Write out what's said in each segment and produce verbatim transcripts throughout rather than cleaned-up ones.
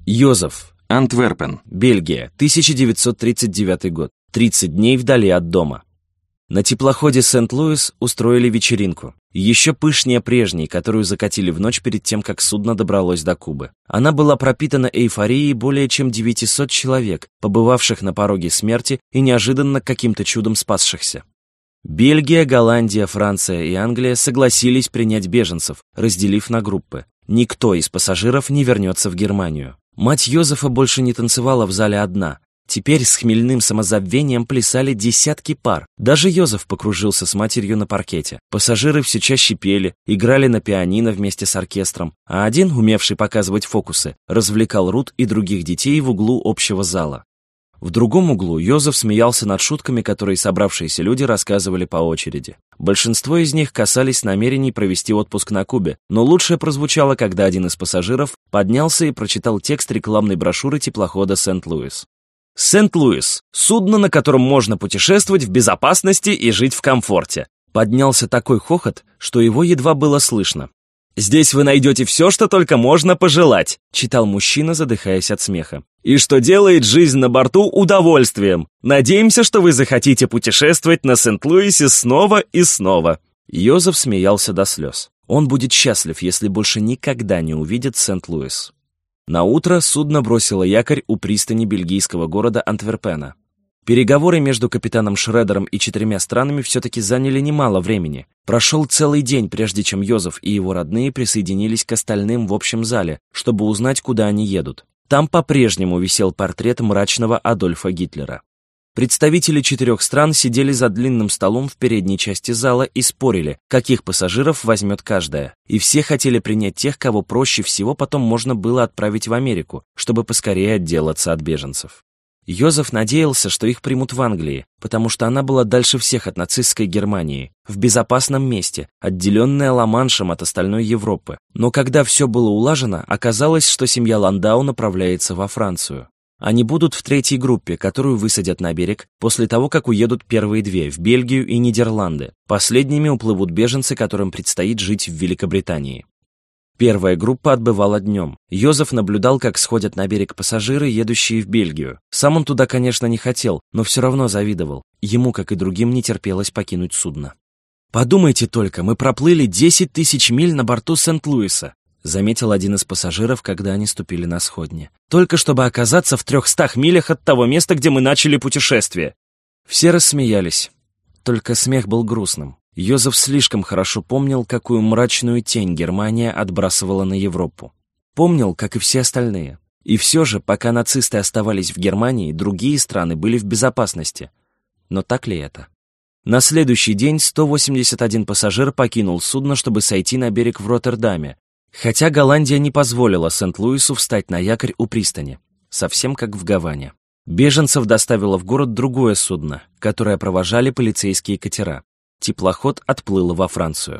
Йозеф, Антверпен, Бельгия, тысяча девятьсот тридцать девятый год. тридцать дней вдали от дома. На теплоходе Сент-Луис устроили вечеринку. Еще пышнее прежней, которую закатили в ночь перед тем, как судно добралось до Кубы. Она была пропитана эйфорией более чем девятисот человек, побывавших на пороге смерти и неожиданно каким-то чудом спасшихся. Бельгия, Голландия, Франция и Англия согласились принять беженцев, разделив на группы. Никто из пассажиров не вернется в Германию. Мать Йозефа больше не танцевала в зале одна. Теперь с хмельным самозабвением плясали десятки пар. Даже Йозеф покружился с матерью на паркете. Пассажиры все чаще пели, играли на пианино вместе с оркестром, а один, умевший показывать фокусы, развлекал Рут и других детей в углу общего зала. В другом углу Йозеф смеялся над шутками, которые собравшиеся люди рассказывали по очереди. Большинство из них касались намерений провести отпуск на Кубе, но лучшее прозвучало, когда один из пассажиров поднялся и прочитал текст рекламной брошюры теплохода Сент-Луис. «Сент-Луис – судно, на котором можно путешествовать в безопасности и жить в комфорте». Поднялся такой хохот, что его едва было слышно. «Здесь вы найдете все, что только можно пожелать», – читал мужчина, задыхаясь от смеха. «И что делает жизнь на борту удовольствием. Надеемся, что вы захотите путешествовать на Сент-Луисе снова и снова». Йозеф смеялся до слез. Он будет счастлив, если больше никогда не увидит Сент-Луис. Наутро судно бросило якорь у пристани бельгийского города Антверпена. Переговоры между капитаном Шредером и четырьмя странами все-таки заняли немало времени. Прошел целый день, прежде чем Йозеф и его родные присоединились к остальным в общем зале, чтобы узнать, куда они едут. Там по-прежнему висел портрет мрачного Адольфа Гитлера. Представители четырех стран сидели за длинным столом в передней части зала и спорили, каких пассажиров возьмет каждая. И все хотели принять тех, кого проще всего потом можно было отправить в Америку, чтобы поскорее отделаться от беженцев. Йозеф надеялся, что их примут в Англии, потому что она была дальше всех от нацистской Германии, в безопасном месте, отделенная Ла-Маншем от остальной Европы. Но когда все было улажено, оказалось, что семья Ландау направляется во Францию. Они будут в третьей группе, которую высадят на берег после того, как уедут первые две в Бельгию и Нидерланды. Последними уплывут беженцы, которым предстоит жить в Великобритании. Первая группа отбывала днем. Йозеф наблюдал, как сходят на берег пассажиры, едущие в Бельгию. Сам он туда, конечно, не хотел, но все равно завидовал. Ему, как и другим, не терпелось покинуть судно. «Подумайте только, мы проплыли десять тысяч миль на борту Сент-Луиса», заметил один из пассажиров, когда они ступили на сходни. «Только чтобы оказаться в трехстах милях от того места, где мы начали путешествие». Все рассмеялись. Только смех был грустным. Йозеф слишком хорошо помнил, какую мрачную тень Германия отбрасывала на Европу. Помнил, как и все остальные. И все же, пока нацисты оставались в Германии, другие страны были в безопасности. Но так ли это? На следующий день сто восемьдесят один пассажир покинул судно, чтобы сойти на берег в Роттердаме, хотя Голландия не позволила Сент-Луису встать на якорь у пристани, совсем как в Гаване. Беженцев доставило в город другое судно, которое провожали полицейские катера. Теплоход отплыл во Францию.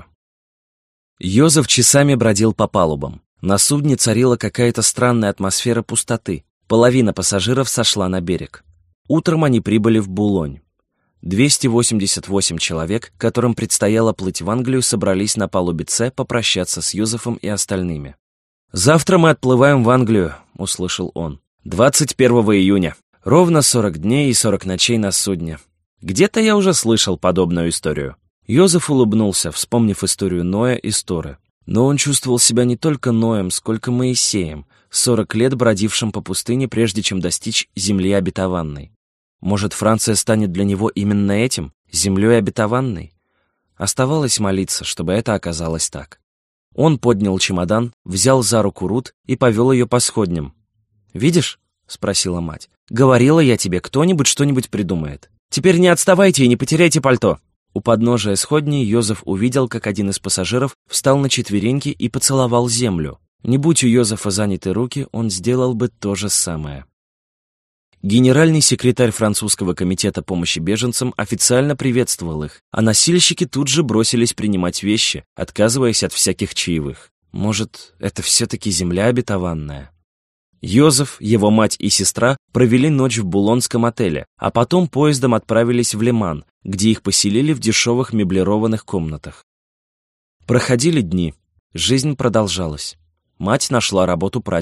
Йозеф часами бродил по палубам. На судне царила какая-то странная атмосфера пустоты. Половина пассажиров сошла на берег. Утром они прибыли в Булонь. двести восемьдесят восемь человек, которым предстояло плыть в Англию, собрались на палубе С попрощаться с Йозефом и остальными. «Завтра мы отплываем в Англию», — услышал он. «двадцать первого июня. Ровно сорок дней и сорок ночей на судне. Где-то я уже слышал подобную историю». Йозеф улыбнулся, вспомнив историю Ноя и Сторы. Но он чувствовал себя не только Ноем, сколько Моисеем, сорок лет бродившим по пустыне, прежде чем достичь земли обетованной. Может, Франция станет для него именно этим, землей обетованной? Оставалось молиться, чтобы это оказалось так. Он поднял чемодан, взял за руку Рут и повел ее по сходням. «Видишь?» — спросила мать. «Говорила я тебе, кто-нибудь что-нибудь придумает. Теперь не отставайте и не потеряйте пальто». У подножия сходней Йозеф увидел, как один из пассажиров встал на четвереньки и поцеловал землю. Не будь у Йозефа заняты руки, он сделал бы то же самое. Генеральный секретарь французского комитета помощи беженцам официально приветствовал их, а носильщики тут же бросились принимать вещи, отказываясь от всяких чаевых. Может, это все-таки земля обетованная? Йозеф, его мать и сестра провели ночь в булонском отеле, а потом поездом отправились в Лиман, где их поселили в дешевых меблированных комнатах. Проходили дни, жизнь продолжалась. Мать нашла работу прачки.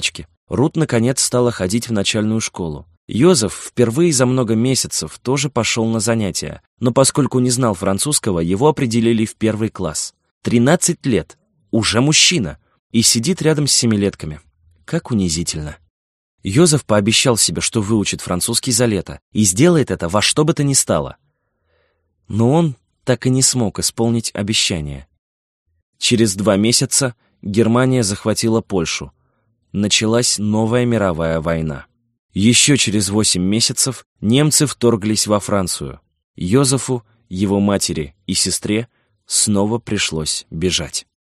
Рут, наконец, стала ходить в начальную школу. Йозеф впервые за много месяцев тоже пошел на занятия, но поскольку не знал французского, его определили в первый класс. тринадцать лет, уже мужчина, и сидит рядом с семилетками. Как унизительно. Йозеф пообещал себе, что выучит французский за лето, и сделает это во что бы то ни стало. Но он так и не смог исполнить обещание. Через два месяца Германия захватила Польшу. Началась новая мировая война. Еще через восемь месяцев немцы вторглись во Францию. Йозефу, его матери и сестре снова пришлось бежать.